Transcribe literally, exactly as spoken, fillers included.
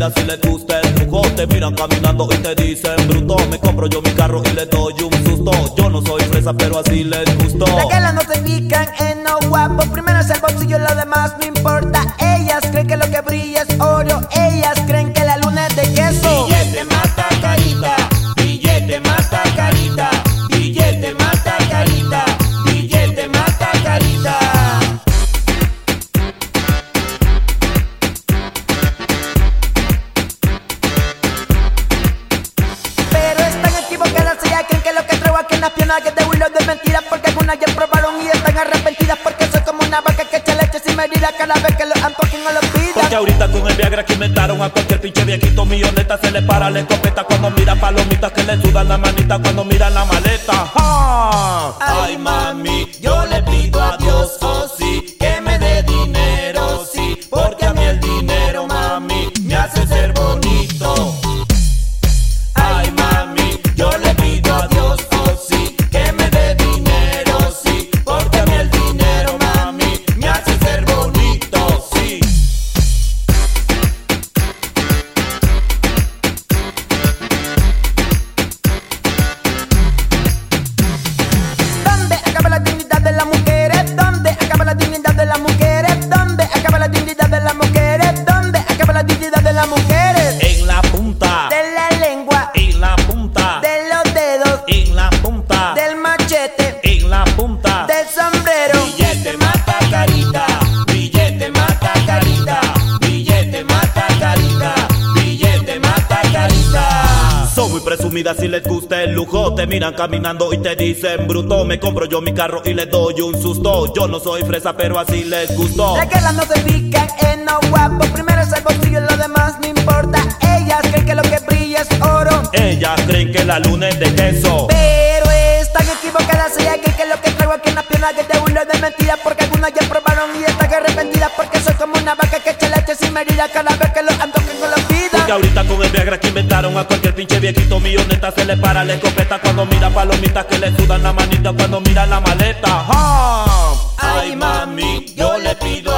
presumida si les gusta el lujo. Te miran caminando y te dicen bruto. Me compro yo mi carro y les doy un susto. Yo no soy fresa pero así les gustó. Las galas no se fijan en lo guapo. Primero es el bolsillo, lo demás no importa. Ellas creen que lo que brilla es oro. Ellas creen que la luna es de queso. Billete mata carita, billete mata carita, billete mata carita, billete mata carita. Pero están equivocadas, ellas creen que lo que traigo aquí en las piernas que es de huilo de mentiras. Porque algunas ya probaron y están arrepentidas. Porque soy como una vaca que echa leche sin medida cada vez que lo antojen o lo pidan. Porque ahorita con el Viagra que inventaron a cualquier pinche viejito milloneta se le para la escopeta cuando mira palomitas que le sudan la manita cuando mira la maleta. ¡Ah! Ay mami, yo le pido a Dios, oh sí, que me dé dinero, sí, porque a mí el dinero, mami, me hace ser bonito. Ay mami, yo le pido a Dios, oh sí, que me dé dinero, sí, porque a mí el dinero, mami, me hace ser bonito, sí. ¿Dónde acaba la dignidad de las mujeres? ¿Dónde acaba la dignidad de las mujeres? ¿Dónde acaba la dignidad de las mujeres? ¿Dónde acaba la dignidad de las mujeres? En la punta, De la lengua, en la punta, de los dedos, en la punta, del machete, en la punta. del sombrero. Billete mata carita, billete mata carita, billete mata carita, billete mata carita. Son muy presumidas si les gusta el lujo. Te miran caminando y te dicen bruto. Me compro yo mi carro y les doy un susto. Yo no soy fresa pero así les gustó. Las galas no se fijan en lo guapo. Primero es el bolsillo, lo demás no importa. Ellas creen que lo que brilla es oro. Ellas creen que la luna es de queso. Pero están equivocadas, ellas creen que lo que traigo aquí en las piernas es de huilo de mentiras. Porque algunas ya probaron y están arrepentidas. Porque soy como una vaca que echa leche sin medida cada vez que lo antojen o lo pidan. Porque ahorita con el Viagra que inventaron a cualquier pinche viejito milloneta se le para la escopeta cuando mira palomitas que le sudan la manita cuando mira la maleta. ¡Ah! Ay mami, yo le pido